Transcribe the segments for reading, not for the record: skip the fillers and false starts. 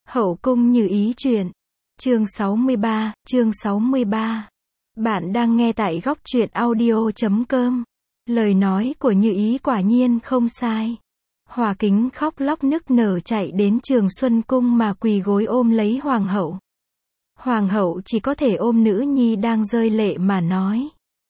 Hậu cung Như Ý truyện. Chương 63. Bạn đang nghe tại góc truyện audio.com. Lời nói của Như Ý quả nhiên không sai. Hòa Kính khóc lóc nức nở chạy đến Trường Xuân Cung mà quỳ gối ôm lấy hoàng hậu. Hoàng hậu chỉ có thể ôm nữ nhi đang rơi lệ mà nói: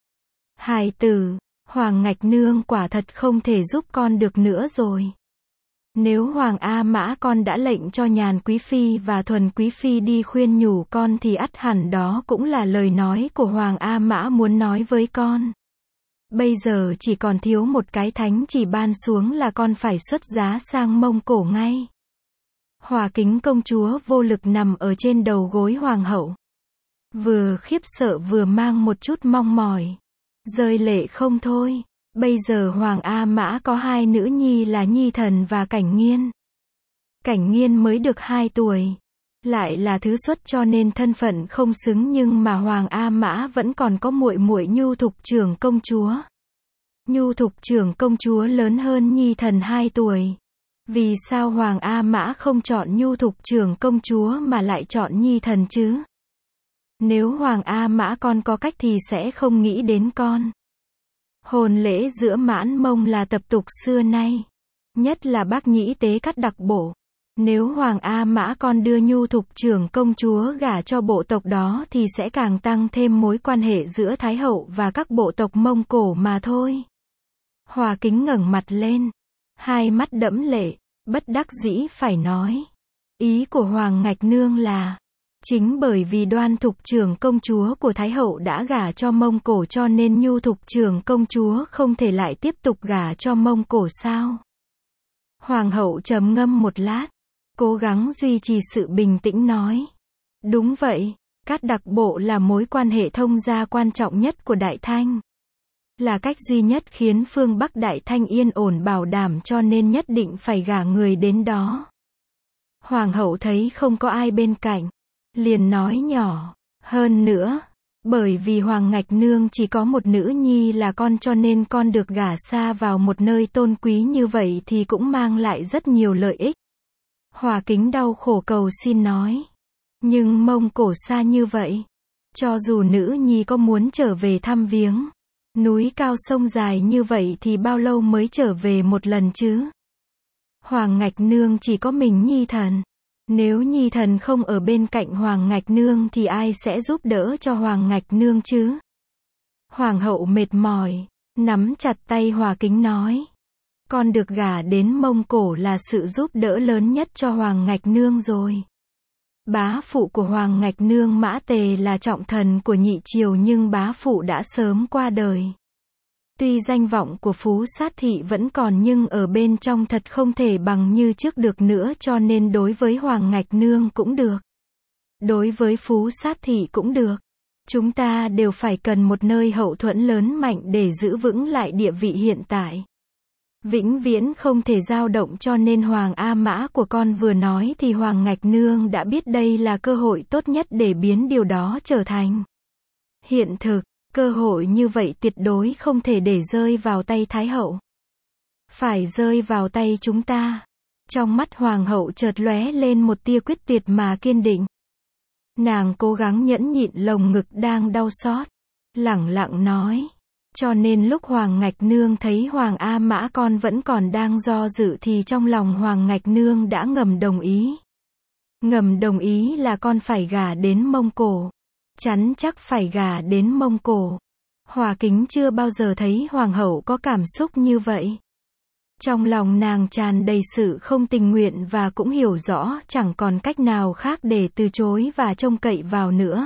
hài tử, Hoàng Ngạch Nương quả thật không thể giúp con được nữa rồi. Nếu Hoàng A Mã con đã lệnh cho Nhàn Quý Phi và Thuần Quý Phi đi khuyên nhủ con thì ắt hẳn đó cũng là lời nói của Hoàng A Mã muốn nói với con. Bây giờ chỉ còn thiếu một cái thánh chỉ ban xuống là con phải xuất giá sang Mông Cổ ngay. Hòa Kính công chúa vô lực nằm ở trên đầu gối hoàng hậu. Vừa khiếp sợ vừa mang một chút mong mỏi. Rơi lệ không thôi. Bây giờ Hoàng A Mã có hai nữ nhi là Nhi Thần và Cảnh Nghiên. Cảnh Nghiên mới được 2 tuổi. Lại là thứ xuất cho nên thân phận không xứng, nhưng mà Hoàng A Mã vẫn còn có muội muội Nhu Thục Trưởng công chúa. Nhu Thục Trưởng công chúa lớn hơn Nhi Thần 2 tuổi. Vì sao Hoàng A Mã không chọn Nhu Thục Trưởng công chúa mà lại chọn Nhi Thần chứ? Nếu Hoàng A Mã con có cách thì sẽ không nghĩ đến con. Hôn lễ giữa Mãn Mông là tập tục xưa nay. Nhất là bác nhĩ tế cắt đặc bổ. Nếu Hoàng A Mã con đưa Nhu Thục Trưởng công chúa gả cho bộ tộc đó thì sẽ càng tăng thêm mối quan hệ giữa Thái hậu và các bộ tộc Mông Cổ mà thôi. Hòa Kính ngẩng mặt lên. Hai mắt đẫm lệ, bất đắc dĩ phải nói. Ý của Hoàng Ngạch Nương là: chính bởi vì Đoan Thục Trưởng công chúa của Thái hậu đã gả cho Mông Cổ cho nên Nhu Thục Trưởng công chúa không thể lại tiếp tục gả cho Mông Cổ sao? Hoàng hậu trầm ngâm một lát, cố gắng duy trì sự bình tĩnh nói: đúng vậy, cát đặc bộ là mối quan hệ thông gia quan trọng nhất của Đại Thanh. Là cách duy nhất khiến phương Bắc Đại Thanh yên ổn bảo đảm, cho nên nhất định phải gả người đến đó. Hoàng hậu thấy không có ai bên cạnh, liền nói nhỏ: hơn nữa, bởi vì Hoàng Ngạch Nương chỉ có một nữ nhi là con cho nên con được gả xa vào một nơi tôn quý như vậy thì cũng mang lại rất nhiều lợi ích. Hòa Kính đau khổ cầu xin nói: nhưng Mông Cổ xa như vậy, cho dù nữ nhi có muốn trở về thăm viếng, núi cao sông dài như vậy thì bao lâu mới trở về một lần chứ? Hoàng Ngạch Nương chỉ có mình Nhi Thần. Nếu Nhi Thần không ở bên cạnh Hoàng Ngạch Nương thì ai sẽ giúp đỡ cho Hoàng Ngạch Nương chứ? Hoàng hậu mệt mỏi, nắm chặt tay Hòa Kính nói: con được gả đến Mông Cổ là sự giúp đỡ lớn nhất cho Hoàng Ngạch Nương rồi. Bá phụ của Hoàng Ngạch Nương Mã Tề là trọng thần của Nhị Triều nhưng bá phụ đã sớm qua đời. Tuy danh vọng của Phú Sát Thị vẫn còn nhưng ở bên trong thật không thể bằng như trước được nữa, cho nên đối với Hoàng Ngạch Nương cũng được. Đối với Phú Sát Thị cũng được. Chúng ta đều phải cần một nơi hậu thuẫn lớn mạnh để giữ vững lại địa vị hiện tại. Vĩnh viễn không thể dao động, cho nên Hoàng A Mã của con vừa nói thì Hoàng Ngạch Nương đã biết đây là cơ hội tốt nhất để biến điều đó trở thành hiện thực. Cơ hội như vậy tuyệt đối không thể để rơi vào tay Thái hậu. Phải rơi vào tay chúng ta. Trong mắt Hoàng hậu chợt lóe lên một tia quyết tuyệt mà kiên định. Nàng cố gắng nhẫn nhịn lồng ngực đang đau xót, lẳng lặng nói: cho nên lúc Hoàng Ngạch Nương thấy Hoàng A Mã con vẫn còn đang do dự thì trong lòng Hoàng Ngạch Nương đã ngầm đồng ý. Ngầm đồng ý là con phải gả đến Mông Cổ. Chắn chắc phải gả đến Mông Cổ. Hòa Kính chưa bao giờ thấy hoàng hậu có cảm xúc như vậy. Trong lòng nàng tràn đầy sự không tình nguyện và cũng hiểu rõ chẳng còn cách nào khác để từ chối và trông cậy vào nữa.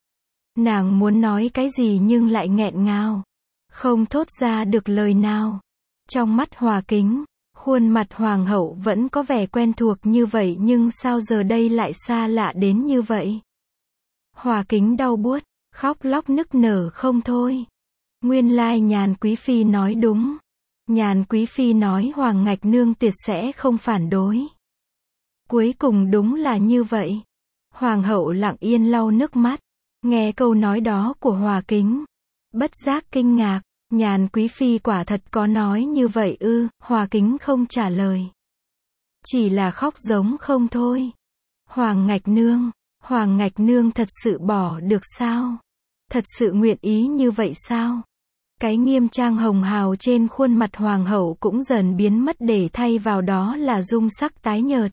Nàng muốn nói cái gì nhưng lại nghẹn ngào, không thốt ra được lời nào. Trong mắt Hòa Kính, khuôn mặt hoàng hậu vẫn có vẻ quen thuộc như vậy nhưng sao giờ đây lại xa lạ đến như vậy? Hòa Kính đau buốt, khóc lóc nức nở không thôi. Nguyên lai Nhàn Quý Phi nói đúng. Nhàn Quý Phi nói Hoàng Ngạch Nương tuyệt sẽ không phản đối. Cuối cùng đúng là như vậy. Hoàng hậu lặng yên lau nước mắt, nghe câu nói đó của Hòa Kính, bất giác kinh ngạc. Nhàn Quý Phi quả thật có nói như vậy ư? Hòa Kính không trả lời, chỉ là khóc giống không thôi. Hoàng Ngạch Nương thật sự bỏ được sao? Thật sự nguyện ý như vậy sao? Cái nghiêm trang hồng hào trên khuôn mặt hoàng hậu cũng dần biến mất để thay vào đó là dung sắc tái nhợt.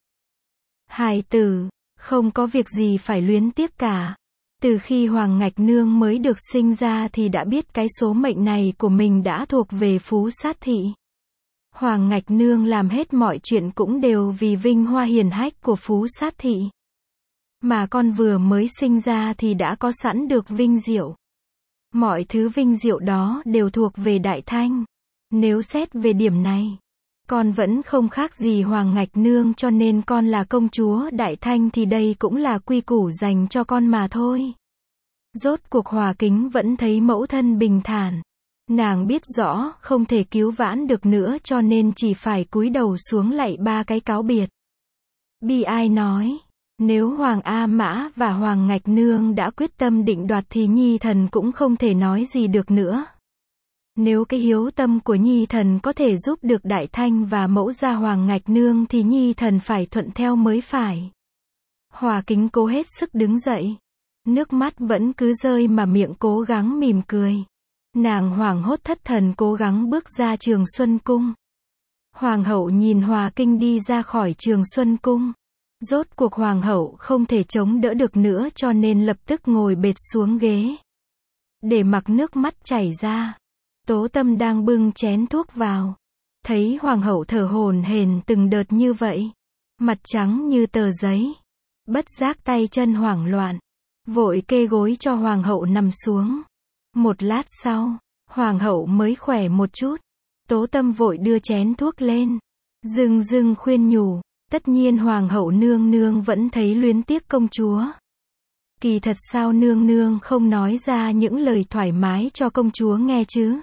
Hài tử, không có việc gì phải luyến tiếc cả. Từ khi Hoàng Ngạch Nương mới được sinh ra thì đã biết cái số mệnh này của mình đã thuộc về Phú Sát Thị. Hoàng Ngạch Nương làm hết mọi chuyện cũng đều vì vinh hoa hiển hách của Phú Sát Thị. Mà con vừa mới sinh ra thì đã có sẵn được vinh diệu. Mọi thứ vinh diệu đó đều thuộc về Đại Thanh. Nếu xét về điểm này, con vẫn không khác gì Hoàng Ngạch Nương, cho nên con là công chúa Đại Thanh thì đây cũng là quy củ dành cho con mà thôi. Rốt cuộc Hòa Kính vẫn thấy mẫu thân bình thản. Nàng biết rõ không thể cứu vãn được nữa cho nên chỉ phải cúi đầu xuống lạy 3 cái cáo biệt. Bi ai nói, nếu Hoàng A Mã và Hoàng Ngạch Nương đã quyết tâm định đoạt thì Nhi Thần cũng không thể nói gì được nữa. Nếu cái hiếu tâm của Nhi Thần có thể giúp được Đại Thanh và mẫu gia Hoàng Ngạch Nương thì Nhi Thần phải thuận theo mới phải. Hòa Kính cố hết sức đứng dậy. Nước mắt vẫn cứ rơi mà miệng cố gắng mỉm cười. Nàng hoảng hốt thất thần cố gắng bước ra Trường Xuân Cung. Hoàng hậu nhìn Hòa Kinh đi ra khỏi Trường Xuân Cung. Rốt cuộc Hoàng hậu không thể chống đỡ được nữa cho nên lập tức ngồi bệt xuống ghế. Để mặc nước mắt chảy ra. Tố Tâm đang bưng chén thuốc vào. Thấy Hoàng hậu thở hổn hển từng đợt như vậy. Mặt trắng như tờ giấy. Bất giác tay chân hoảng loạn. Vội kê gối cho Hoàng hậu nằm xuống. Một lát sau, Hoàng hậu mới khỏe một chút. Tố Tâm vội đưa chén thuốc lên. Dưng khuyên nhủ. Tất nhiên Hoàng hậu nương nương vẫn thấy luyến tiếc công chúa. Kỳ thật sao nương nương không nói ra những lời thoải mái cho công chúa nghe chứ?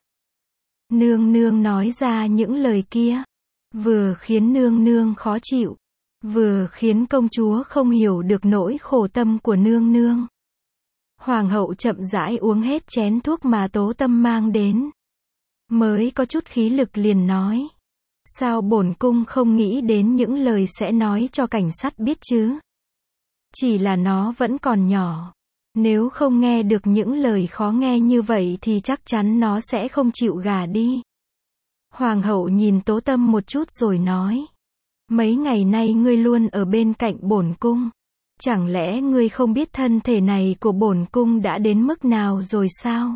Nương nương nói ra những lời kia. Vừa khiến nương nương khó chịu. Vừa khiến công chúa không hiểu được nỗi khổ tâm của nương nương. Hoàng hậu chậm rãi uống hết chén thuốc mà Tố Tâm mang đến. Mới có chút khí lực liền nói. Sao bổn cung không nghĩ đến những lời sẽ nói cho cảnh sát biết chứ? Chỉ là nó vẫn còn nhỏ. Nếu không nghe được những lời khó nghe như vậy thì chắc chắn nó sẽ không chịu gả đi. Hoàng hậu nhìn Tố Tâm một chút rồi nói. Mấy ngày nay ngươi luôn ở bên cạnh bổn cung. Chẳng lẽ ngươi không biết thân thể này của bổn cung đã đến mức nào rồi sao?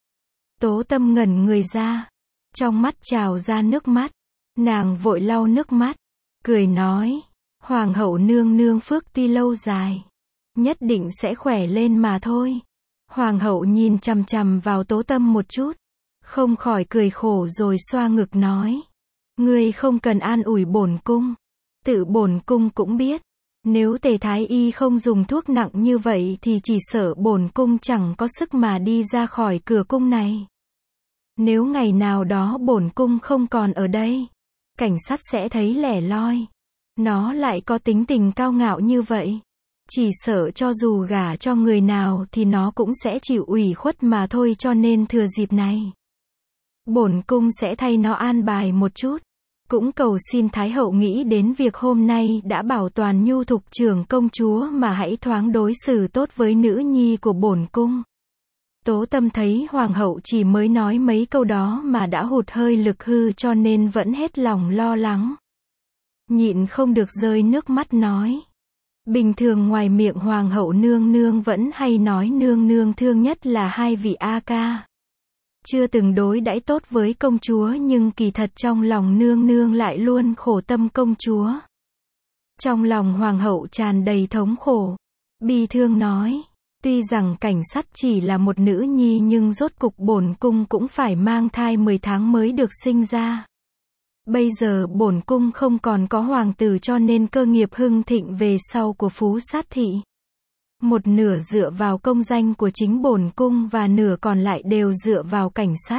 Tố Tâm ngẩn người ra. Trong mắt trào ra nước mắt. Nàng vội lau nước mắt. Cười nói. Hoàng hậu nương nương phước tuy lâu dài. Nhất định sẽ khỏe lên mà thôi. Hoàng hậu nhìn chằm chằm vào Tố Tâm một chút. Không khỏi cười khổ rồi xoa ngực nói. Ngươi không cần an ủi bổn cung. Tự bổn cung cũng biết. Nếu Tề Thái Y không dùng thuốc nặng như vậy thì chỉ sợ bổn cung chẳng có sức mà đi ra khỏi cửa cung này. Nếu ngày nào đó bổn cung không còn ở đây, cảnh sát sẽ thấy lẻ loi. Nó lại có tính tình cao ngạo như vậy. Chỉ sợ cho dù gả cho người nào thì nó cũng sẽ chịu ủy khuất mà thôi, cho nên thừa dịp này. Bổn cung sẽ thay nó an bài một chút. Cũng cầu xin Thái hậu nghĩ đến việc hôm nay đã bảo toàn nhu thục trưởng công chúa mà hãy thoáng đối xử tốt với nữ nhi của bổn cung. Tố Tâm thấy Hoàng hậu chỉ mới nói mấy câu đó mà đã hụt hơi lực hư cho nên vẫn hết lòng lo lắng. Nhịn không được rơi nước mắt nói. Bình thường ngoài miệng Hoàng hậu nương nương vẫn hay nói nương nương thương nhất là hai vị A ca. Chưa từng đối đãi tốt với công chúa nhưng kỳ thật trong lòng nương nương lại luôn khổ tâm công chúa. Trong lòng Hoàng hậu tràn đầy thống khổ. Bi thương nói. Tuy rằng cảnh sát chỉ là một nữ nhi nhưng rốt cục bổn cung cũng phải mang thai 10 tháng mới được sinh ra. Bây giờ bổn cung không còn có hoàng tử cho nên cơ nghiệp hưng thịnh về sau của Phú Sát Thị. Một nửa dựa vào công danh của chính bổn cung và nửa còn lại đều dựa vào cảnh sát.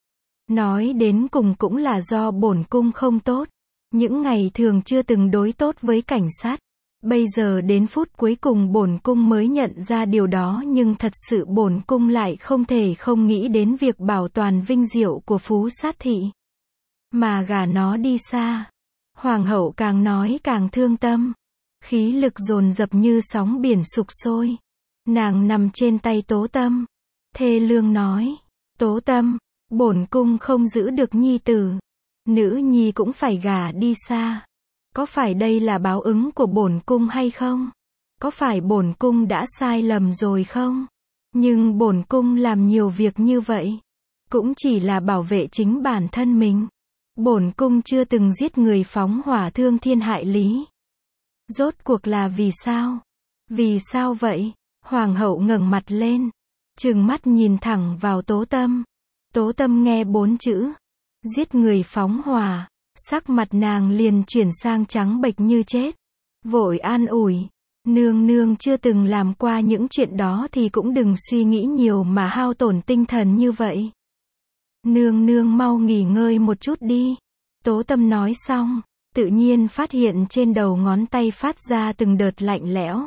Nói đến cùng cũng là do bổn cung không tốt. Những ngày thường chưa từng đối tốt với cảnh sát. Bây giờ đến phút cuối cùng bổn cung mới nhận ra điều đó nhưng thật sự bổn cung lại không thể không nghĩ đến việc bảo toàn vinh diệu của Phú Sát Thị. Mà gả nó đi xa. Hoàng hậu càng nói càng thương tâm. Khí lực dồn dập như sóng biển sục sôi. Nàng nằm trên tay Tố Tâm. Thê lương nói. Tố Tâm, bổn cung không giữ được nhi tử. Nữ nhi cũng phải gả đi xa. Có phải đây là báo ứng của bổn cung hay không? Có phải bổn cung đã sai lầm rồi không? Nhưng bổn cung làm nhiều việc như vậy, cũng chỉ là bảo vệ chính bản thân mình. Bổn cung chưa từng giết người phóng hỏa thương thiên hại lý. Rốt cuộc là vì sao? Vì sao vậy? Hoàng hậu ngẩng mặt lên, trừng mắt nhìn thẳng vào Tố Tâm. Tố Tâm nghe 4 chữ, giết người phóng hỏa, sắc mặt nàng liền chuyển sang trắng bệch như chết. Vội an ủi, nương nương chưa từng làm qua những chuyện đó thì cũng đừng suy nghĩ nhiều mà hao tổn tinh thần như vậy. Nương nương mau nghỉ ngơi một chút đi. Tố Tâm nói xong, tự nhiên phát hiện trên đầu ngón tay phát ra từng đợt lạnh lẽo.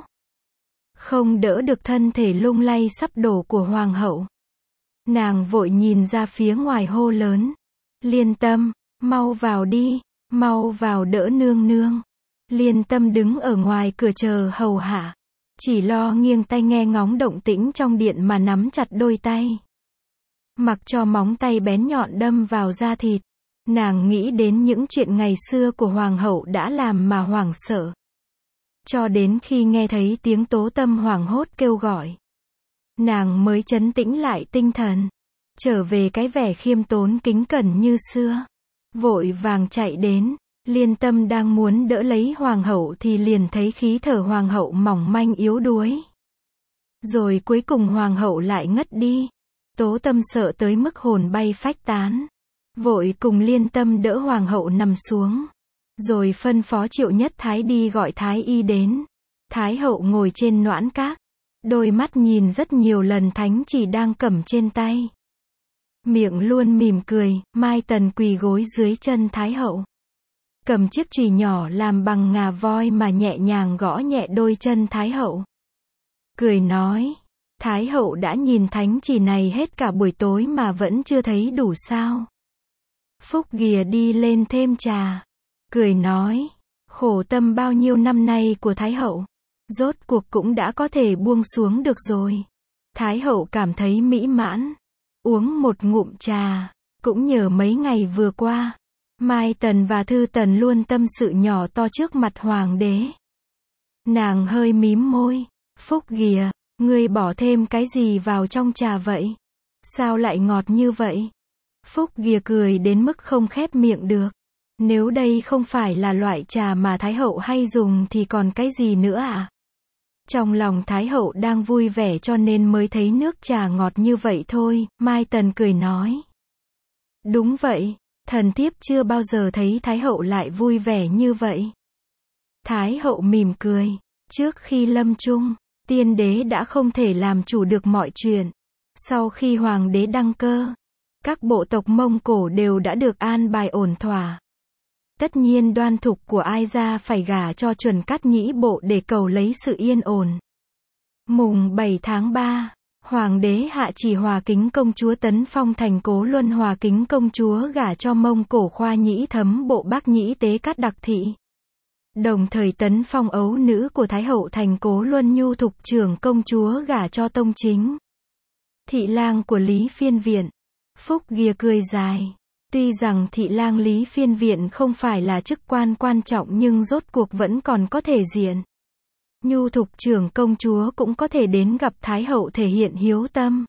Không đỡ được thân thể lung lay sắp đổ của hoàng hậu. Nàng vội nhìn ra phía ngoài hô lớn. Liên Tâm, mau vào đi, mau vào đỡ nương nương. Liên Tâm đứng ở ngoài cửa chờ hầu hạ. Chỉ lo nghiêng tay nghe ngóng động tĩnh trong điện mà nắm chặt đôi tay. Mặc cho móng tay bén nhọn đâm vào da thịt. Nàng nghĩ đến những chuyện ngày xưa của hoàng hậu đã làm mà hoảng sợ. Cho đến khi nghe thấy tiếng Tố Tâm hoảng hốt kêu gọi, nàng mới trấn tĩnh lại tinh thần, trở về cái vẻ khiêm tốn kính cẩn như xưa. Vội vàng chạy đến, Liên Tâm đang muốn đỡ lấy hoàng hậu thì liền thấy khí thở hoàng hậu mỏng manh yếu đuối. Rồi cuối cùng hoàng hậu lại ngất đi. Tố Tâm sợ tới mức hồn bay phách tán. Vội cùng Liên Tâm đỡ hoàng hậu nằm xuống. Rồi phân phó Triệu Nhất Thái đi gọi Thái y đến. Thái hậu ngồi trên noãn các. Đôi mắt nhìn rất nhiều lần thánh chỉ đang cầm trên tay. Miệng luôn mỉm cười. Mai Tần quỳ gối dưới chân Thái hậu. Cầm chiếc chùy nhỏ làm bằng ngà voi mà nhẹ nhàng gõ nhẹ đôi chân Thái hậu. Cười nói. Thái hậu đã nhìn thánh chỉ này hết cả buổi tối mà vẫn chưa thấy đủ sao? Phúc ghìa đi lên thêm trà. Cười nói. Khổ tâm bao nhiêu năm nay của Thái hậu. Rốt cuộc cũng đã có thể buông xuống được rồi. Thái hậu cảm thấy mỹ mãn. Uống một ngụm trà. Cũng nhờ mấy ngày vừa qua, Mai Tần và Thư Tần luôn tâm sự nhỏ to trước mặt hoàng đế. Nàng hơi mím môi. Phúc ghìa, ngươi bỏ thêm cái gì vào trong trà vậy? Sao lại ngọt như vậy? Phúc ghìa cười đến mức không khép miệng được. Nếu đây không phải là loại trà mà Thái hậu hay dùng thì còn cái gì nữa ạ? Trong lòng Thái hậu đang vui vẻ cho nên mới thấy nước trà ngọt như vậy thôi. Mai Tần cười nói. Đúng vậy, thần thiếp chưa bao giờ thấy Thái hậu lại vui vẻ như vậy. Thái hậu mỉm cười. Trước khi lâm chung, tiên đế đã không thể làm chủ được mọi chuyện. Sau khi hoàng đế đăng cơ, các bộ tộc Mông Cổ đều đã được an bài ổn thỏa. Tất nhiên Đoan Thục của Ai Gia phải gả cho Chuẩn Cát Nhĩ bộ để cầu lấy sự yên ổn. Mùng 7 tháng 3, hoàng đế hạ chỉ Hòa Kính công chúa tấn phong thành Cố Luân Hòa Kính công chúa gả cho Mông Cổ Khoa Nhĩ Thấm bộ Bắc Nhĩ Tế Cát Đặc Thị. Đồng thời tấn phong ấu nữ của Thái hậu thành Cố Luân Nhu Thục trưởng công chúa gả cho Tông Chính, thị lang của Lý Phiên Viện. Phúc ghìa cười dài. Tuy rằng thị lang Lý Phiên Viện không phải là chức quan quan trọng nhưng rốt cuộc vẫn còn có thể diện. Nhu Thục trưởng công chúa cũng có thể đến gặp Thái hậu thể hiện hiếu tâm.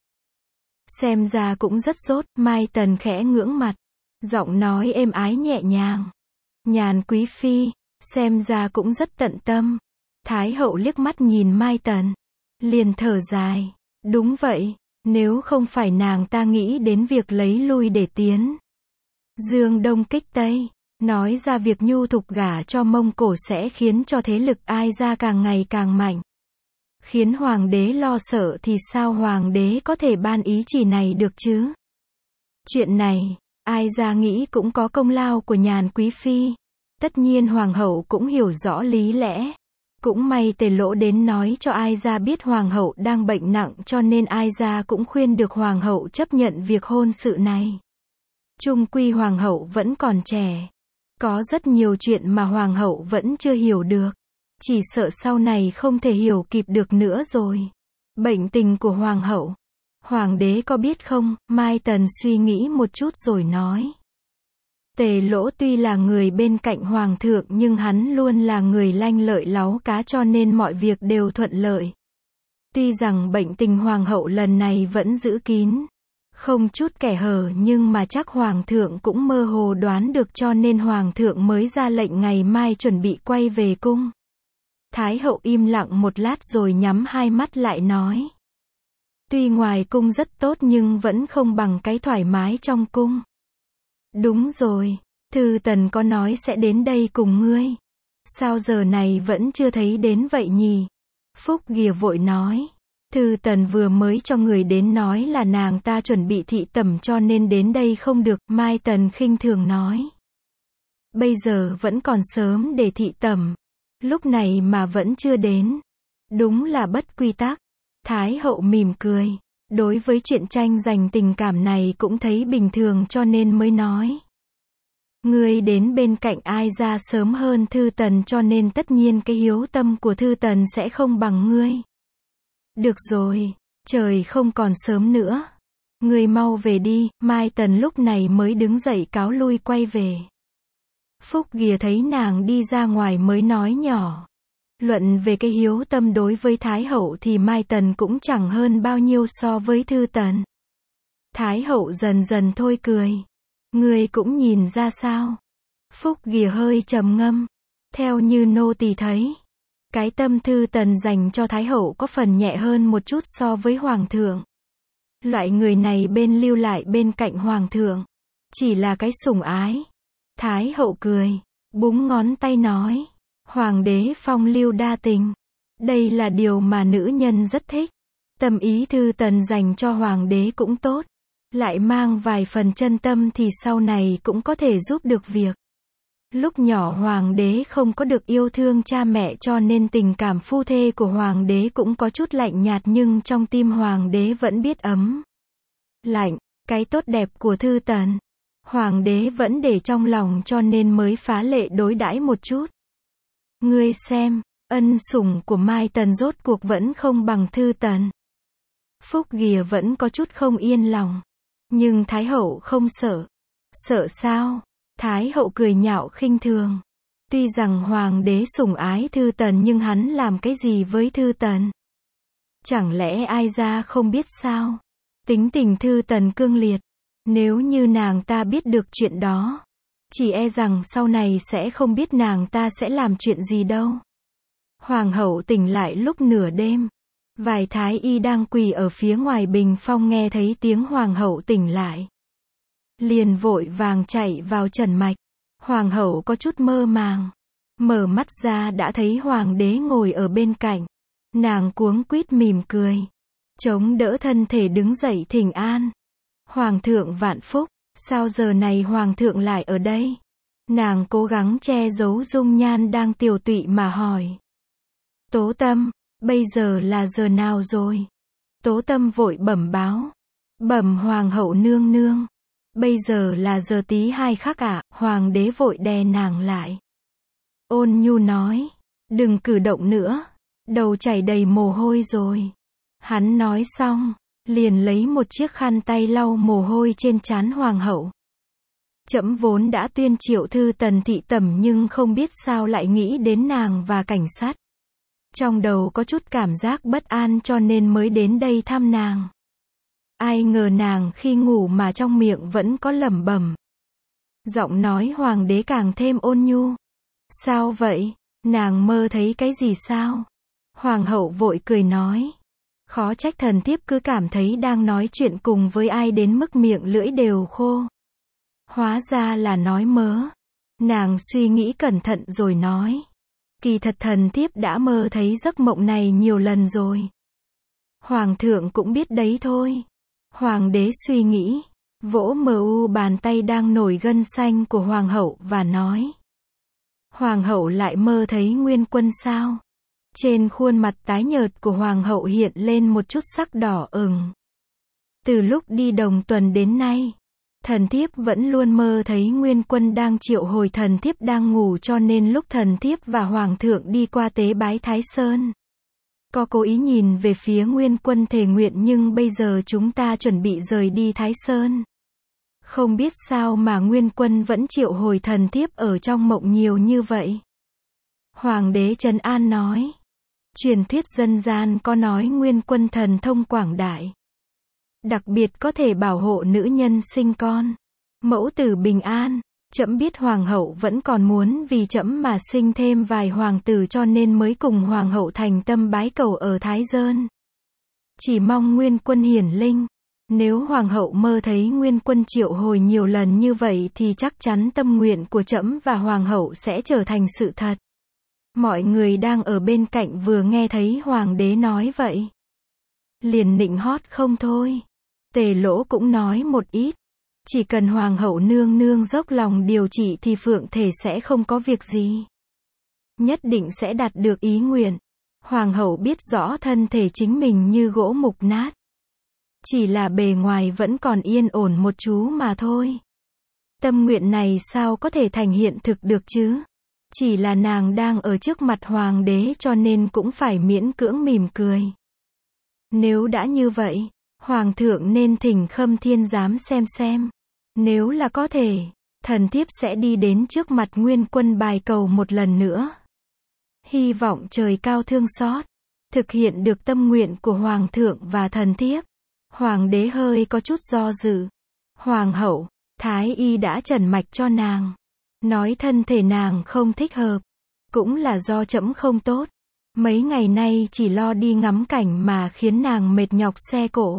Xem ra cũng rất rốt. Mai Tần khẽ ngưỡng mặt, giọng nói êm ái nhẹ nhàng. Nhàn quý phi, xem ra cũng rất tận tâm. Thái hậu liếc mắt nhìn Mai Tần, liền thở dài. Đúng vậy, nếu không phải nàng ta nghĩ đến việc lấy lui để tiến Dương Đông kích Tây, nói ra việc Nhu Thục gả cho Mông Cổ sẽ khiến cho thế lực Ai Gia càng ngày càng mạnh, khiến hoàng đế lo sợ thì sao hoàng đế có thể ban ý chỉ này được chứ? Chuyện này, Ai Gia nghĩ cũng có công lao của Nhàn quý phi. Tất nhiên hoàng hậu cũng hiểu rõ lý lẽ. Cũng may Tề Lỗ đến nói cho Ai Gia biết hoàng hậu đang bệnh nặng cho nên Ai Gia cũng khuyên được hoàng hậu chấp nhận việc hôn sự này. Chung quy hoàng hậu vẫn còn trẻ. Có rất nhiều chuyện mà hoàng hậu vẫn chưa hiểu được. Chỉ sợ sau này không thể hiểu kịp được nữa rồi. Bệnh tình của hoàng hậu. Hoàng đế có biết không? Mai Tần suy nghĩ một chút rồi nói. Tề Lỗ tuy là người bên cạnh hoàng thượng nhưng hắn luôn là người lanh lợi láu cá cho nên mọi việc đều thuận lợi. Tuy rằng bệnh tình hoàng hậu lần này vẫn giữ kín, không chút kẽ hở nhưng mà chắc hoàng thượng cũng mơ hồ đoán được cho nên hoàng thượng mới ra lệnh ngày mai chuẩn bị quay về cung. Thái hậu im lặng một lát rồi nhắm hai mắt lại nói. Tuy ngoài cung rất tốt nhưng vẫn không bằng cái thoải mái trong cung. Đúng rồi, Thư Tần có nói sẽ đến đây cùng ngươi. Sao giờ này vẫn chưa thấy đến vậy nhỉ? Phúc Ghìa vội nói. Thư Tần vừa mới cho người đến nói là nàng ta chuẩn bị thị tẩm cho nên đến đây không được, Mai Tần khinh thường nói. Bây giờ vẫn còn sớm để thị tẩm. Lúc này mà vẫn chưa đến. Đúng là bất quy tắc. Thái hậu mỉm cười. Đối với chuyện tranh giành tình cảm này cũng thấy bình thường cho nên mới nói. Ngươi đến bên cạnh ai ra sớm hơn Thư Tần cho nên tất nhiên cái hiếu tâm của Thư Tần sẽ không bằng ngươi. Được rồi, trời không còn sớm nữa. Ngươi mau về đi, Mai Tần lúc này mới đứng dậy cáo lui quay về. Phúc Ghìa thấy nàng đi ra ngoài mới nói nhỏ. Luận về cái hiếu tâm đối với Thái hậu thì Mai Tần cũng chẳng hơn bao nhiêu so với Thư Tần. Thái hậu dần dần thôi cười. Ngươi cũng nhìn ra sao? Phúc Ghìa hơi trầm ngâm. Theo như nô tỳ thấy, cái tâm Thư Tần dành cho Thái hậu có phần nhẹ hơn một chút so với Hoàng thượng. Loại người này bên lưu lại bên cạnh Hoàng thượng. Chỉ là cái sủng ái. Thái hậu cười. Búng ngón tay nói. Hoàng đế phong lưu đa tình. Đây là điều mà nữ nhân rất thích. Tâm ý Thư Tần dành cho Hoàng đế cũng tốt. Lại mang vài phần chân tâm thì sau này cũng có thể giúp được việc. Lúc nhỏ Hoàng đế không có được yêu thương cha mẹ cho nên tình cảm phu thê của Hoàng đế cũng có chút lạnh nhạt nhưng trong tim Hoàng đế vẫn biết ấm. Lạnh, cái tốt đẹp của Thư Tần. Hoàng đế vẫn để trong lòng cho nên mới phá lệ đối đãi một chút. Ngươi xem, ân sủng của Mai Tần rốt cuộc vẫn không bằng Thư Tần. Phúc Ghìa vẫn có chút không yên lòng. Nhưng Thái hậu không sợ. Sợ sao? Thái hậu cười nhạo khinh thường. Tuy rằng Hoàng đế sủng ái Thư Tần nhưng hắn làm cái gì với Thư Tần? Chẳng lẽ ai ra không biết sao? Tính tình Thư Tần cương liệt. Nếu như nàng ta biết được chuyện đó, chỉ e rằng sau này sẽ không biết nàng ta sẽ làm chuyện gì đâu. Hoàng hậu tỉnh lại lúc nửa đêm. Vài thái y đang quỳ ở phía ngoài bình phong nghe thấy tiếng hoàng hậu tỉnh lại. Liền vội vàng chạy vào trần mạch. Hoàng hậu có chút mơ màng. Mở mắt ra đã thấy hoàng đế ngồi ở bên cạnh. Nàng cuống quýt mỉm cười. Chống đỡ thân thể đứng dậy thỉnh an. Hoàng thượng vạn phúc, sao giờ này hoàng thượng lại ở đây? Nàng cố gắng che giấu dung nhan đang tiều tụy mà hỏi. Tố Tâm, bây giờ là giờ nào rồi? Tố Tâm vội bẩm báo. Bẩm hoàng hậu nương nương. Bây giờ là giờ tí 2 khắc ạ. Hoàng đế vội đè nàng lại. Ôn nhu nói. Đừng cử động nữa. Đầu chảy đầy mồ hôi rồi. Hắn nói xong, liền lấy một chiếc khăn tay lau mồ hôi trên trán hoàng hậu. Trẫm vốn đã tuyên triệu Thư Tần thị tẩm nhưng không biết sao lại nghĩ đến nàng và cảnh sát. Trong đầu có chút cảm giác bất an cho nên mới đến đây thăm nàng. Ai ngờ nàng khi ngủ mà trong miệng vẫn có lẩm bẩm. Giọng nói hoàng đế càng thêm ôn nhu. Sao vậy? Nàng mơ thấy cái gì sao? Hoàng hậu vội cười nói. Khó trách thần thiếp cứ cảm thấy đang nói chuyện cùng với ai đến mức miệng lưỡi đều khô. Hóa ra là nói mớ. Nàng suy nghĩ cẩn thận rồi nói. Kỳ thật thần thiếp đã mơ thấy giấc mộng này nhiều lần rồi. Hoàng thượng cũng biết đấy thôi. Hoàng đế suy nghĩ, vỗ mu bàn tay đang nổi gân xanh của hoàng hậu và nói. Hoàng hậu lại mơ thấy Nguyên Quân sao? Trên khuôn mặt tái nhợt của hoàng hậu hiện lên một chút sắc đỏ ửng. Từ lúc đi Đồng Tuần đến nay, Thần thiếp vẫn luôn mơ thấy Nguyên Quân đang triệu hồi thần thiếp đang ngủ, cho nên lúc thần thiếp và Hoàng thượng đi qua tế bái Thái Sơn, có cố ý nhìn về phía Nguyên Quân thề nguyện, nhưng bây giờ chúng ta chuẩn bị rời đi Thái Sơn. Không biết sao mà Nguyên Quân vẫn triệu hồi thần thiếp ở trong mộng nhiều như vậy. Hoàng đế trấn an nói. Truyền thuyết dân gian có nói Nguyên Quân thần thông quảng đại, đặc biệt có thể bảo hộ nữ nhân sinh con, mẫu tử bình an. Trẫm biết hoàng hậu vẫn còn muốn vì trẫm mà sinh thêm vài hoàng tử, cho nên mới cùng hoàng hậu thành tâm bái cầu ở Thái Sơn. Chỉ mong Nguyên Quân hiển linh. Nếu hoàng hậu mơ thấy Nguyên Quân triệu hồi nhiều lần như vậy thì chắc chắn tâm nguyện của trẫm và hoàng hậu sẽ trở thành sự thật. Mọi người đang ở bên cạnh vừa nghe thấy hoàng đế nói vậy, liền nịnh hót không thôi. Tề Lỗ cũng nói một ít. Chỉ cần hoàng hậu nương nương dốc lòng điều trị thì phượng thể sẽ không có việc gì. Nhất định sẽ đạt được ý nguyện. Hoàng hậu biết rõ thân thể chính mình như gỗ mục nát. Chỉ là bề ngoài vẫn còn yên ổn một chú mà thôi. Tâm nguyện này sao có thể thành hiện thực được chứ? Chỉ là nàng đang ở trước mặt hoàng đế cho nên cũng phải miễn cưỡng mỉm cười. Nếu đã như vậy, hoàng thượng nên thỉnh Khâm Thiên Giám xem. Nếu là có thể, thần thiếp sẽ đi đến trước mặt Nguyên Quân bài cầu một lần nữa. Hy vọng trời cao thương xót, thực hiện được tâm nguyện của hoàng thượng và thần thiếp. Hoàng đế hơi có chút do dự. Hoàng hậu, thái y đã trần mạch cho nàng, nói thân thể nàng không thích hợp, cũng là do trẫm không tốt. Mấy ngày nay chỉ lo đi ngắm cảnh mà khiến nàng mệt nhọc xe cộ.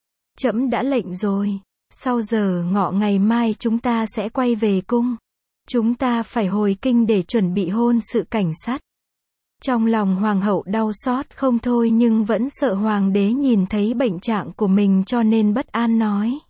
Trẫm đã lệnh rồi, sau giờ ngọ ngày mai chúng ta sẽ quay về cung. Chúng ta phải hồi kinh để chuẩn bị hôn sự cảnh sát. Trong lòng hoàng hậu đau xót không thôi nhưng vẫn sợ hoàng đế nhìn thấy bệnh trạng của mình cho nên bất an nói.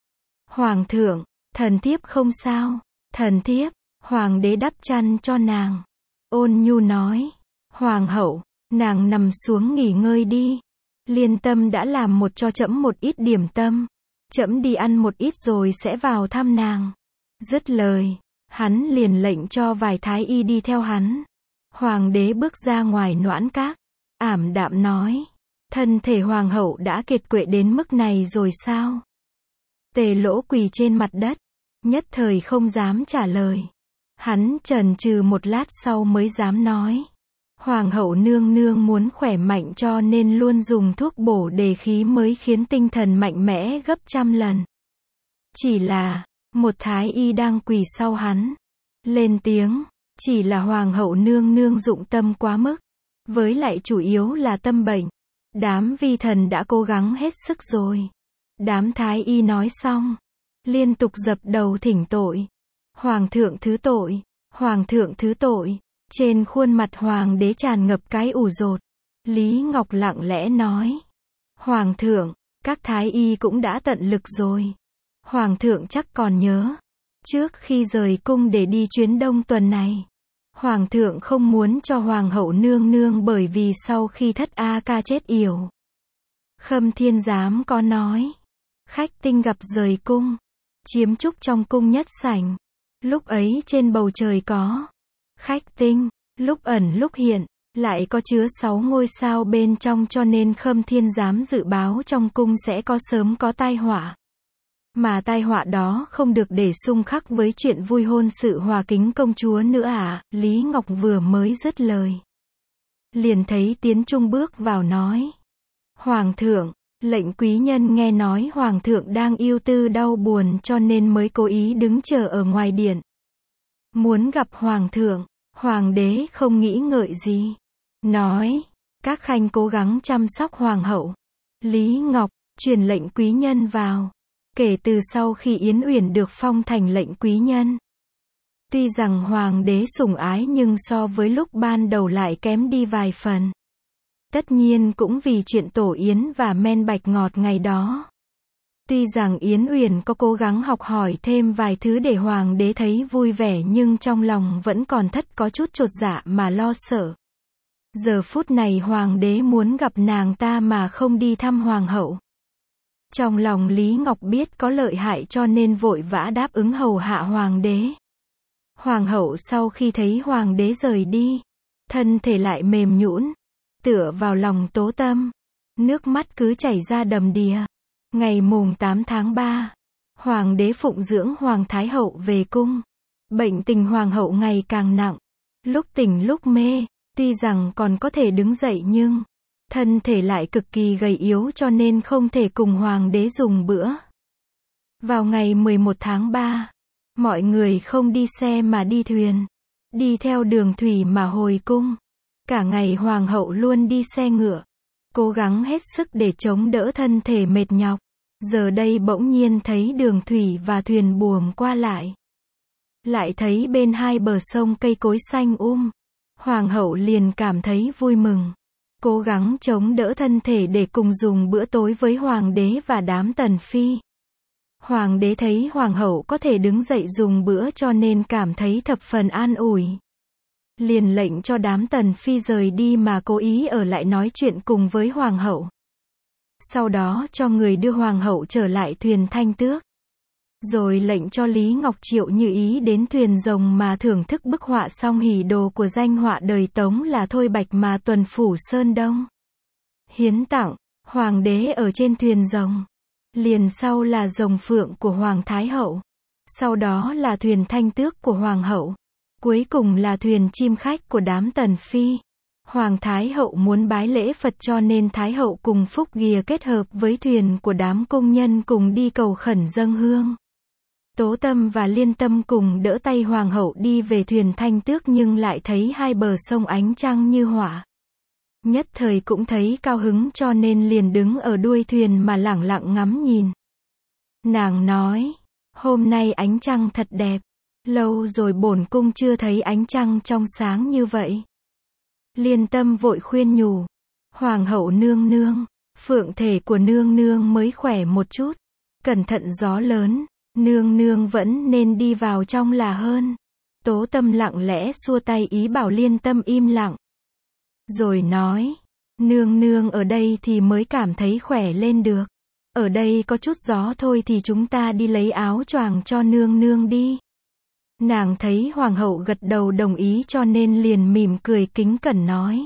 Hoàng thượng, thần thiếp không sao. Thần thiếp, hoàng đế đắp chăn cho nàng. Ôn nhu nói. Hoàng hậu, nàng nằm xuống nghỉ ngơi đi. Liên Tâm đã làm cho trẫm một ít điểm tâm. Trẫm đi ăn một ít rồi sẽ vào thăm nàng. Dứt lời, hắn liền lệnh cho vài thái y đi theo hắn. Hoàng đế bước ra ngoài Noãn Các, ảm đạm nói. Thân thể hoàng hậu đã kiệt quệ đến mức này rồi sao? Tề Lỗ quỳ trên mặt đất, nhất thời không dám trả lời. Hắn chần chừ một lát sau mới dám nói. Hoàng hậu nương nương muốn khỏe mạnh cho nên luôn dùng thuốc bổ đề khí mới khiến tinh thần mạnh mẽ gấp trăm lần. Chỉ là, một thái y đang quỳ sau hắn, lên tiếng, chỉ là hoàng hậu nương nương dụng tâm quá mức, với lại chủ yếu là tâm bệnh. Đám vi thần đã cố gắng hết sức rồi. Đám thái y nói xong, liên tục dập đầu thỉnh tội. Hoàng thượng thứ tội, hoàng thượng thứ tội. Trên khuôn mặt hoàng đế tràn ngập cái ủ rột. Lý Ngọc lặng lẽ nói. Hoàng thượng, các thái y cũng đã tận lực rồi. Hoàng thượng chắc còn nhớ. Trước khi rời cung để đi chuyến đông tuần này, hoàng thượng không muốn cho hoàng hậu nương nương bởi vì sau khi thất A Ca chết yểu. Khâm Thiên Giám có nói. Khách tinh gặp rời cung, chiếm trúc trong cung nhất sảnh. Lúc ấy trên bầu trời có khách tinh, lúc ẩn lúc hiện, lại có chứa 6 ngôi sao bên trong cho nên Khâm Thiên Giám dự báo trong cung sẽ có sớm có tai họa. Mà tai họa đó không được để xung khắc với chuyện vui hôn sự Hòa Kính công chúa nữa à? Lý Ngọc vừa mới dứt lời, liền thấy Tiến Trung bước vào nói. Hoàng thượng, lệnh quý nhân nghe nói hoàng thượng đang ưu tư đau buồn cho nên mới cố ý đứng chờ ở ngoài điện. Muốn gặp hoàng thượng. Hoàng đế không nghĩ ngợi gì, nói, các khanh cố gắng chăm sóc hoàng hậu. Lý Ngọc, truyền lệnh quý nhân vào. Kể từ sau khi Yến Uyển được phong thành lệnh quý nhân, tuy rằng hoàng đế sủng ái nhưng so với lúc ban đầu lại kém đi vài phần. Tất nhiên cũng vì chuyện tổ yến và men bạch ngọt ngày đó. Tuy rằng Yến Uyển có cố gắng học hỏi thêm vài thứ để hoàng đế thấy vui vẻ nhưng trong lòng vẫn còn có chút chột dạ mà lo sợ. Giờ phút này hoàng đế muốn gặp nàng ta mà không đi thăm hoàng hậu. Trong lòng Lý Ngọc biết có lợi hại cho nên vội vã đáp ứng hầu hạ hoàng đế. Hoàng hậu sau khi thấy hoàng đế rời đi, thân thể lại mềm nhũn, tựa vào lòng Tố Tâm, nước mắt cứ chảy ra đầm đìa. Ngày mùng 8 tháng 3, hoàng đế phụng dưỡng hoàng thái hậu về cung. Bệnh tình hoàng hậu ngày càng nặng, lúc tỉnh lúc mê, tuy rằng còn có thể đứng dậy nhưng thân thể lại cực kỳ gầy yếu cho nên không thể cùng hoàng đế dùng bữa. Vào ngày 11 tháng 3, mọi người không đi xe mà đi thuyền, đi theo đường thủy mà hồi cung. Cả ngày hoàng hậu luôn đi xe ngựa, cố gắng hết sức để chống đỡ thân thể mệt nhọc. Giờ đây bỗng nhiên thấy đường thủy và thuyền buồm qua lại. Lại thấy bên hai bờ sông cây cối xanh Hoàng hậu liền cảm thấy vui mừng. Cố gắng chống đỡ thân thể để cùng dùng bữa tối với hoàng đế và đám tần phi. Hoàng đế thấy hoàng hậu có thể đứng dậy dùng bữa cho nên cảm thấy thập phần an ủi. Liền lệnh cho đám tần phi rời đi mà cố ý ở lại nói chuyện cùng với hoàng hậu. Sau đó cho người đưa hoàng hậu trở lại thuyền Thanh Tước. Rồi lệnh cho Lý Ngọc Triệu Như Ý đến thuyền rồng mà thưởng thức bức họa song hỷ đồ của danh họa đời Tống là Thôi Bạch mà tuần phủ Sơn Đông. Hiến tặng, hoàng đế ở trên thuyền rồng. Liền sau là rồng phượng của Hoàng Thái Hậu. Sau đó là thuyền Thanh Tước của Hoàng hậu. Cuối cùng là thuyền chim khách của đám tần phi. Hoàng Thái Hậu muốn bái lễ Phật cho nên Thái Hậu cùng Phúc Ghìa kết hợp với thuyền của đám công nhân cùng đi cầu khẩn dâng hương. Tố Tâm và Liên Tâm cùng đỡ tay Hoàng hậu đi về thuyền Thanh Tước nhưng lại thấy hai bờ sông ánh trăng như họa. Nhất thời cũng thấy cao hứng cho nên liền đứng ở đuôi thuyền mà lẳng lặng ngắm nhìn. Nàng nói, hôm nay ánh trăng thật đẹp, lâu rồi bổn cung chưa thấy ánh trăng trong sáng như vậy. Liên Tâm vội khuyên nhủ, Hoàng hậu nương nương, phượng thể của nương nương mới khỏe một chút, cẩn thận gió lớn, nương nương vẫn nên đi vào trong là hơn. Tố Tâm lặng lẽ xua tay ý bảo Liên Tâm im lặng. Rồi nói, nương nương ở đây thì mới cảm thấy khỏe lên được. Ở đây có chút gió thôi thì chúng ta đi lấy áo choàng cho nương nương đi. Nàng thấy hoàng hậu gật đầu đồng ý cho nên liền mỉm cười kính cẩn nói.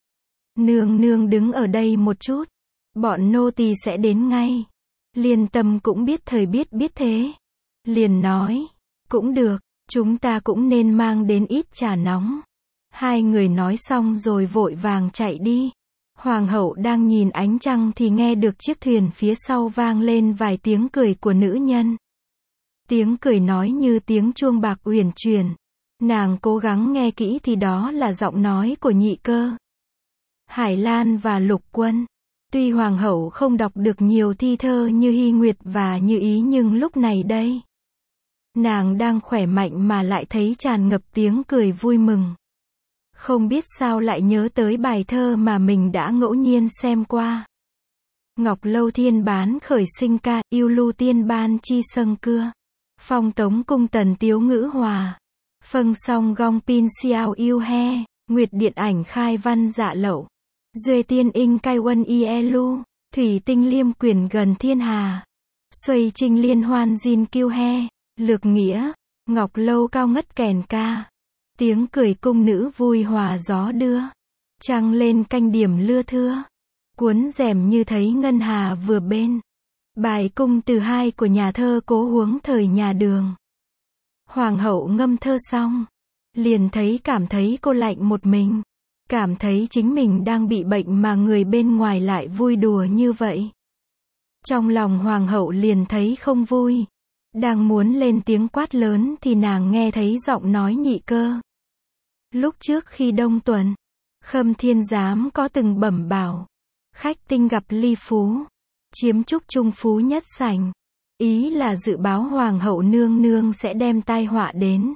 Nương nương đứng ở đây một chút, bọn nô tỳ sẽ đến ngay. Liên Tâm cũng biết thời biết thế. Liền nói, cũng được, chúng ta cũng nên mang đến ít trà nóng. Hai người nói xong rồi vội vàng chạy đi. Hoàng hậu đang nhìn ánh trăng thì nghe được chiếc thuyền phía sau vang lên vài tiếng cười của nữ nhân. Tiếng cười nói như tiếng chuông bạc uyển chuyển. Nàng cố gắng nghe kỹ thì đó là giọng nói của Nhị Cơ, Hải Lan và Lục Quân. Tuy hoàng hậu không đọc được nhiều thi thơ như Hy Nguyệt và Như Ý nhưng lúc này đây, nàng đang khỏe mạnh mà lại thấy tràn ngập tiếng cười vui mừng. Không biết sao lại nhớ tới bài thơ mà mình đã ngẫu nhiên xem qua. Ngọc lâu thiên bán khởi sinh ca, yêu lưu tiên ban chi sâng cưa. Phong tống cung tần tiếu ngữ hòa. Phân song gong pin xiao yêu he. Nguyệt điện ảnh khai văn dạ lậu. Duê tiên inh cai quân ie lu. Thủy tinh liêm quyền gần thiên hà. Xuây trinh liên hoan diên kiêu he. Lược nghĩa. Ngọc lâu cao ngất kèn ca. Tiếng cười cung nữ vui hòa gió đưa. Trăng lên canh điểm lưa thưa. Cuốn rèm như thấy ngân hà vừa bên. Bài cung từ hai của nhà thơ Cố Huống thời nhà Đường. Hoàng hậu ngâm thơ xong, liền cảm thấy cô lạnh một mình. Cảm thấy chính mình đang bị bệnh mà người bên ngoài lại vui đùa như vậy. Trong lòng hoàng hậu liền thấy không vui. Đang muốn lên tiếng quát lớn thì nàng nghe thấy giọng nói Nhị Cơ. Lúc trước khi đông tuần, Khâm Thiên Giám có từng bẩm bảo, khách tinh gặp ly phú, chiếm chúc trung phú nhất sảnh. Ý là dự báo hoàng hậu nương nương sẽ đem tai họa đến.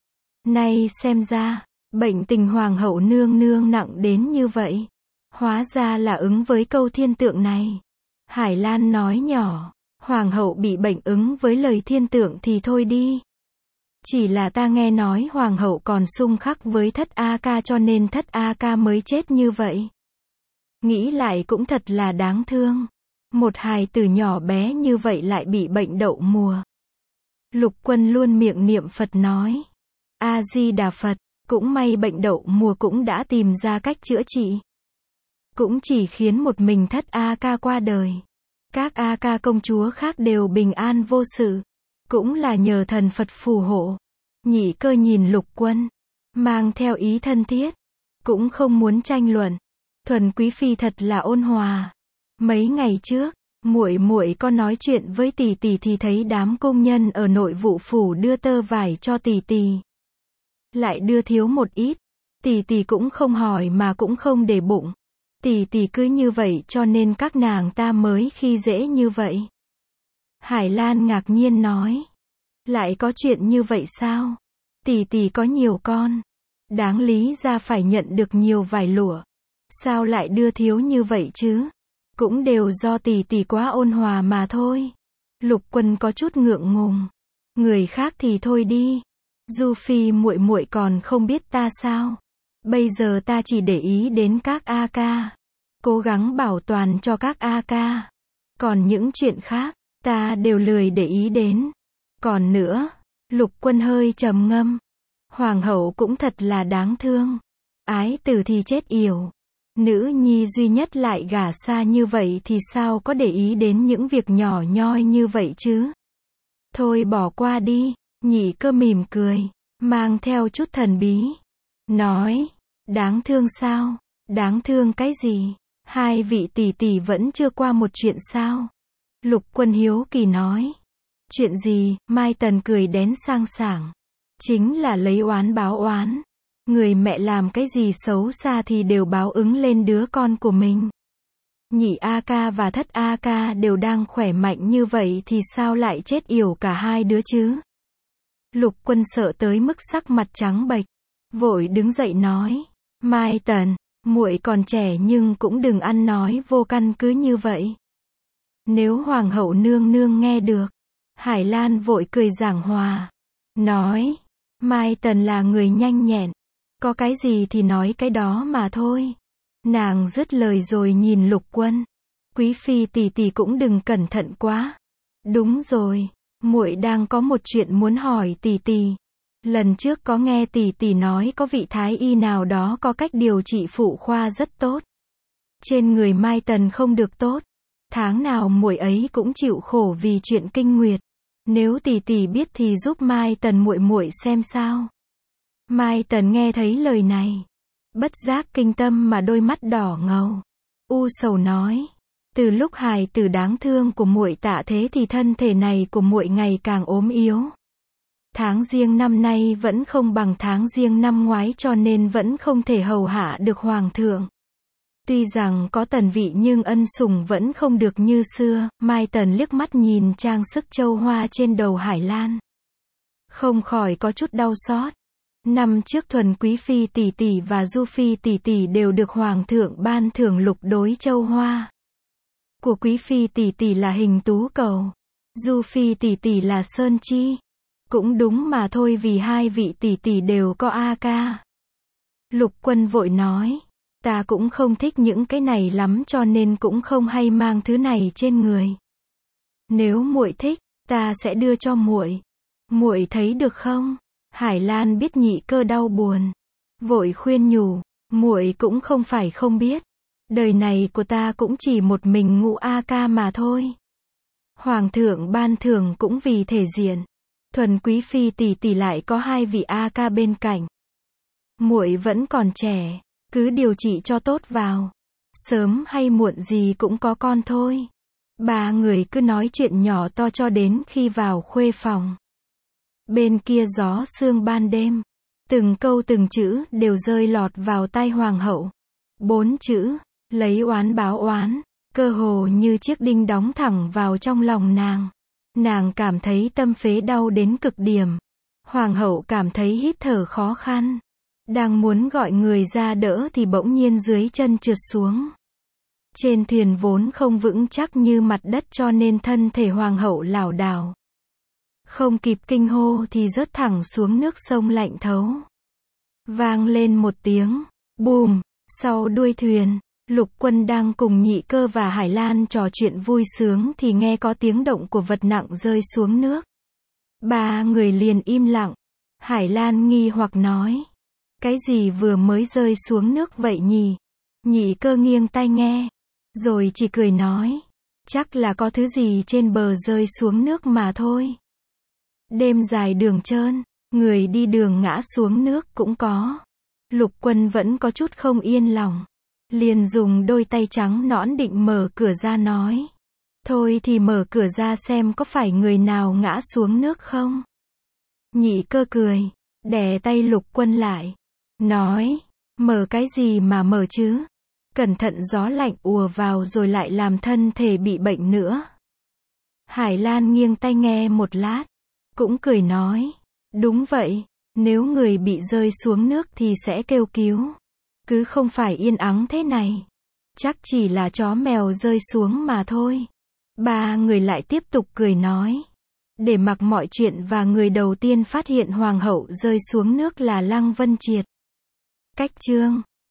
Nay xem ra, bệnh tình hoàng hậu nương nương nặng đến như vậy. Hóa ra là ứng với câu thiên tượng này. Hải Lan nói nhỏ, hoàng hậu bị bệnh ứng với lời thiên tượng thì thôi đi. Chỉ là ta nghe nói hoàng hậu còn xung khắc với Thất A Ca cho nên Thất A Ca mới chết như vậy. Nghĩ lại cũng thật là đáng thương. Một hài tử nhỏ bé như vậy lại bị bệnh đậu mùa. Lục Quân luôn miệng niệm Phật nói. A Di Đà Phật, cũng may bệnh đậu mùa cũng đã tìm ra cách chữa trị. Cũng chỉ khiến một mình Thất A Ca qua đời. Các A Ca công chúa khác đều bình an vô sự. Cũng là nhờ thần Phật phù hộ. Nhị Cơ nhìn Lục Quân, mang theo ý thân thiết, cũng không muốn tranh luận. Thuần Quý phi thật là ôn hòa. Mấy ngày trước, muội muội có nói chuyện với tỷ tỷ thì thấy đám công nhân ở nội vụ phủ đưa tơ vải cho tỷ tỷ. Lại đưa thiếu một ít. Tỷ tỷ cũng không hỏi mà cũng không để bụng. Tỷ tỷ cứ như vậy cho nên các nàng ta mới khi dễ như vậy. Hải Lan ngạc nhiên nói. Lại có chuyện như vậy sao? Tỷ tỷ có nhiều con. Đáng lý ra phải nhận được nhiều vải lụa. Sao lại đưa thiếu như vậy chứ? Cũng đều do tỷ tỷ quá ôn hòa mà thôi. Lục Quân có chút ngượng ngùng. Người khác thì thôi đi. Du Phi muội muội còn không biết ta sao? Bây giờ ta chỉ để ý đến các A Ca. Cố gắng bảo toàn cho các A Ca. Còn những chuyện khác, ta đều lười để ý đến. Còn nữa, Lục Quân hơi trầm ngâm. Hoàng hậu cũng thật là đáng thương. Ái tử thì chết yểu. Nữ nhi duy nhất lại gả xa như vậy thì sao có để ý đến những việc nhỏ nhoi như vậy chứ? Thôi bỏ qua đi. Nhị Cơ mỉm cười, mang theo chút thần bí. Nói, đáng thương sao? Đáng thương cái gì? Hai vị tỷ tỷ vẫn chưa qua một chuyện sao? Lục Quân hiếu kỳ nói. Chuyện gì? Mai Tần cười đén sang sảng. Chính là lấy oán báo oán. Người mẹ làm cái gì xấu xa thì đều báo ứng lên đứa con của mình. Nhị A Ca và Thất A Ca đều đang khỏe mạnh như vậy thì sao lại chết yểu cả hai đứa chứ? Lục Quân sợ tới mức sắc mặt trắng bệch, vội đứng dậy nói. Mai Tần, muội còn trẻ nhưng cũng đừng ăn nói vô căn cứ như vậy. Nếu Hoàng hậu nương nương nghe được. Hải Lan vội cười giảng hòa. Nói, Mai Tần là người nhanh nhẹn. Có cái gì thì nói cái đó mà thôi. Nàng dứt lời rồi nhìn Lục Quân. Quý phi tỷ tỷ cũng đừng cẩn thận quá. Đúng rồi, muội đang có một chuyện muốn hỏi tỷ tỷ. Lần trước có nghe tỷ tỷ nói có vị thái y nào đó có cách điều trị phụ khoa rất tốt. Trên người Mai Tần không được tốt. Tháng nào muội ấy cũng chịu khổ vì chuyện kinh nguyệt. Nếu tỷ tỷ biết thì giúp Mai Tần muội muội xem sao. Mai Tần nghe thấy lời này, bất giác kinh tâm mà đôi mắt đỏ ngầu. U sầu nói, từ lúc hài tử đáng thương của muội tạ thế thì thân thể này của muội ngày càng ốm yếu. Tháng Giêng năm nay vẫn không bằng tháng Giêng năm ngoái cho nên vẫn không thể hầu hạ được hoàng thượng. Tuy rằng có tần vị nhưng ân sủng vẫn không được như xưa. Mai Tần liếc mắt nhìn trang sức châu hoa trên đầu Hải Lan, không khỏi có chút đau xót. Năm trước Thuần Quý phi tỷ tỷ và Du phi tỷ tỷ đều được hoàng thượng ban thưởng lục đối châu hoa. Của Quý phi tỷ tỷ là hình tú cầu, Du phi tỷ tỷ là sơn chi. Cũng đúng mà thôi vì hai vị tỷ tỷ đều có A Ca. Lục Quân vội nói, ta cũng không thích những cái này lắm cho nên cũng không hay mang thứ này trên người. Nếu muội thích, ta sẽ đưa cho muội. Muội thấy được không? Hải Lan biết Nhị Cơ đau buồn, vội khuyên nhủ, muội cũng không phải không biết, đời này của ta cũng chỉ một mình Ngũ A Ca mà thôi. Hoàng thượng ban thưởng cũng vì thể diện. Thuần Quý phi tỷ tỷ lại có hai vị A Ca bên cạnh. Muội vẫn còn trẻ, cứ điều trị cho tốt vào. Sớm hay muộn gì cũng có con thôi. Ba người cứ nói chuyện nhỏ to cho đến khi vào khuê phòng. Bên kia gió sương ban đêm, từng câu từng chữ đều rơi lọt vào tai hoàng hậu. 4 chữ, lấy oán báo oán, cơ hồ như chiếc đinh đóng thẳng vào trong lòng nàng. Nàng cảm thấy tâm phế đau đến cực điểm. Hoàng hậu cảm thấy hít thở khó khăn. Đang muốn gọi người ra đỡ thì bỗng nhiên dưới chân trượt xuống. Trên thuyền vốn không vững chắc như mặt đất cho nên thân thể hoàng hậu lảo đảo. Không kịp kinh hô thì rớt thẳng xuống nước sông lạnh thấu. Vang lên một tiếng, bùm, sau đuôi thuyền, Lục Quân đang cùng Nhị Cơ và Hải Lan trò chuyện vui sướng thì nghe có tiếng động của vật nặng rơi xuống nước. Ba người liền im lặng. Hải Lan nghi hoặc nói. Cái gì vừa mới rơi xuống nước vậy nhỉ? Nhị Cơ nghiêng tai nghe. Rồi chỉ cười nói. Chắc là có thứ gì trên bờ rơi xuống nước mà thôi. Đêm dài đường trơn, người đi đường ngã xuống nước cũng có. Lục Quân vẫn có chút không yên lòng. Liền dùng đôi tay trắng nõn định mở cửa ra nói. Thôi thì mở cửa ra xem có phải người nào ngã xuống nước không? Nhị Cơ cười, đè tay Lục Quân lại. Nói, mở cái gì mà mở chứ? Cẩn thận gió lạnh ùa vào rồi lại làm thân thể bị bệnh nữa. Hải Lan nghiêng tai nghe một lát, cũng cười nói. Đúng vậy, nếu người bị rơi xuống nước thì sẽ kêu cứu. Cứ không phải yên ắng thế này. Chắc chỉ là chó mèo rơi xuống mà thôi. Ba người lại tiếp tục cười nói. Để mặc mọi chuyện và người đầu tiên phát hiện hoàng hậu rơi xuống nước là Lăng Vân Triệt. Cách chương